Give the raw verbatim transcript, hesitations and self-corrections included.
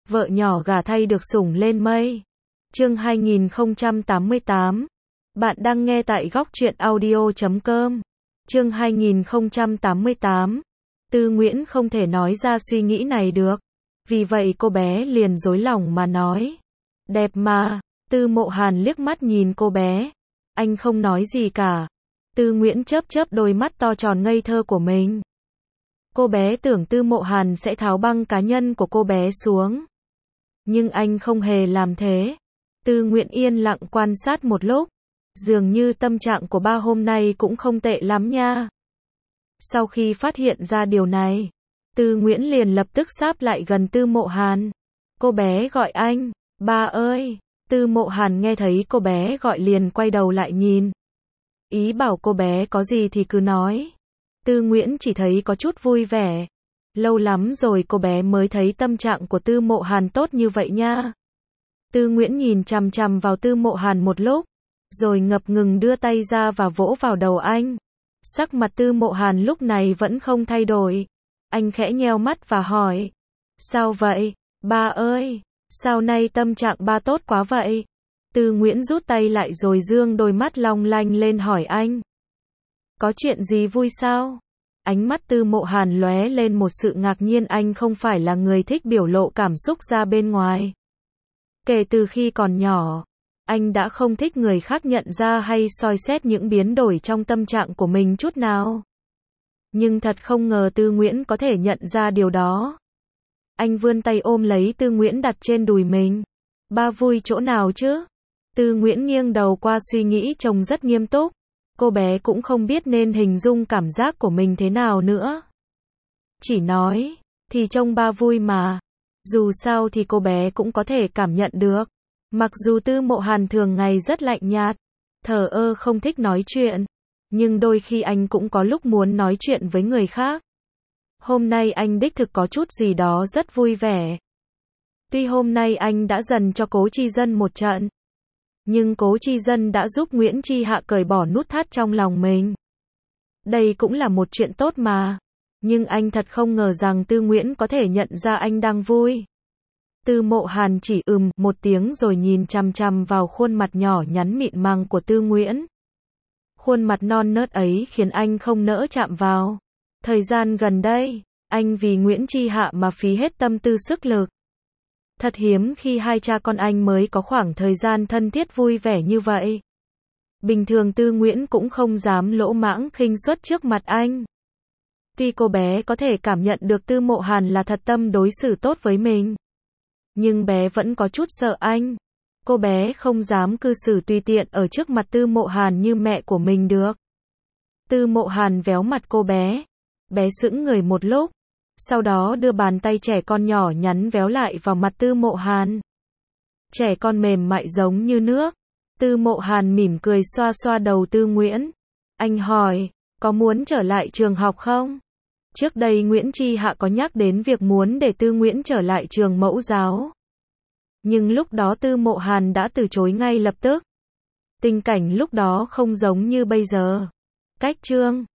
Vợ nhỏ gả thay được sủng lên mây. Chương hai nghìn không trăm tám mươi tám. Bạn đang nghe tại góc truyện audio chấm com. Chương hai nghìn không trăm tám mươi tám. Tư Nguyễn không thể nói ra suy nghĩ này được. Vì vậy cô bé liền dối lòng mà nói. Đẹp mà. Tư Mộ Hàn liếc mắt nhìn cô bé. Anh không nói gì cả. Tư Nguyễn chớp chớp đôi mắt to tròn ngây thơ của mình. Cô bé tưởng Tư Mộ Hàn sẽ tháo băng cá nhân của cô bé xuống. Nhưng anh không hề làm thế. Tư Nguyễn yên lặng quan sát một lúc. Dường như tâm trạng của ba hôm nay cũng không tệ lắm nha. Sau khi phát hiện ra điều này, Tư Nguyễn liền lập tức sáp lại gần Tư Mộ Hàn. Cô bé gọi anh, ba ơi. Tư Mộ Hàn nghe thấy cô bé gọi liền quay đầu lại nhìn. Ý bảo cô bé có gì thì cứ nói. Tư Nguyễn chỉ thấy có chút vui vẻ. Lâu lắm rồi cô bé mới thấy tâm trạng của Tư Mộ Hàn tốt như vậy nha. Tư Nguyễn nhìn chằm chằm vào Tư Mộ Hàn một lúc, rồi ngập ngừng đưa tay ra và vỗ vào đầu anh. Sắc mặt Tư Mộ Hàn lúc này vẫn không thay đổi. Anh khẽ nheo mắt và hỏi. Sao vậy, ba ơi? Sao nay tâm trạng ba tốt quá vậy? Tư Nguyễn rút tay lại rồi dương đôi mắt long lanh lên hỏi anh. Có chuyện gì vui sao? Ánh mắt Tư Mộ Hàn lóe lên một sự ngạc nhiên, anh không phải là người thích biểu lộ cảm xúc ra bên ngoài. Kể từ khi còn nhỏ, anh đã không thích người khác nhận ra hay soi xét những biến đổi trong tâm trạng của mình chút nào. Nhưng thật không ngờ Tư Nguyễn có thể nhận ra điều đó. Anh vươn tay ôm lấy Tư Nguyễn đặt trên đùi mình. Ba vui chỗ nào chứ? Tư Nguyễn nghiêng đầu qua suy nghĩ trông rất nghiêm túc. Cô bé cũng không biết nên hình dung cảm giác của mình thế nào nữa. Chỉ nói, thì trông ba vui mà. Dù sao thì cô bé cũng có thể cảm nhận được. Mặc dù Tư Mộ Hàn thường ngày rất lạnh nhạt, thờ ơ không thích nói chuyện, nhưng đôi khi anh cũng có lúc muốn nói chuyện với người khác. Hôm nay anh đích thực có chút gì đó rất vui vẻ. Tuy hôm nay anh đã dần cho Cố Chi Dân một trận, nhưng Cố Chi Dân đã giúp Nguyễn Chi Hạ cởi bỏ nút thắt trong lòng mình. Đây cũng là một chuyện tốt mà. Nhưng anh thật không ngờ rằng Tư Nguyễn có thể nhận ra anh đang vui. Tư Mộ Hàn chỉ ừm một tiếng rồi nhìn chằm chằm vào khuôn mặt nhỏ nhắn mịn màng của Tư Nguyễn. Khuôn mặt non nớt ấy khiến anh không nỡ chạm vào. Thời gian gần đây, anh vì Nguyễn Chi Hạ mà phí hết tâm tư sức lực. Thật hiếm khi hai cha con anh mới có khoảng thời gian thân thiết vui vẻ như vậy. Bình thường Tư Nguyễn cũng không dám lỗ mãng khinh suất trước mặt anh. Tuy cô bé có thể cảm nhận được Tư Mộ Hàn là thật tâm đối xử tốt với mình, nhưng bé vẫn có chút sợ anh. Cô bé không dám cư xử tùy tiện ở trước mặt Tư Mộ Hàn như mẹ của mình được. Tư Mộ Hàn véo mặt cô bé. Bé sững người một lúc, sau đó đưa bàn tay trẻ con nhỏ nhắn véo lại vào mặt Tư Mộ Hàn. Trẻ con mềm mại giống như nước. Tư Mộ Hàn mỉm cười xoa xoa đầu Tư Nguyễn. Anh hỏi, có muốn trở lại trường học không? Trước đây Nguyễn Chi Hạ có nhắc đến việc muốn để Tư Nguyễn trở lại trường mẫu giáo. Nhưng lúc đó Tư Mộ Hàn đã từ chối ngay lập tức. Tình cảnh lúc đó không giống như bây giờ. Cách chương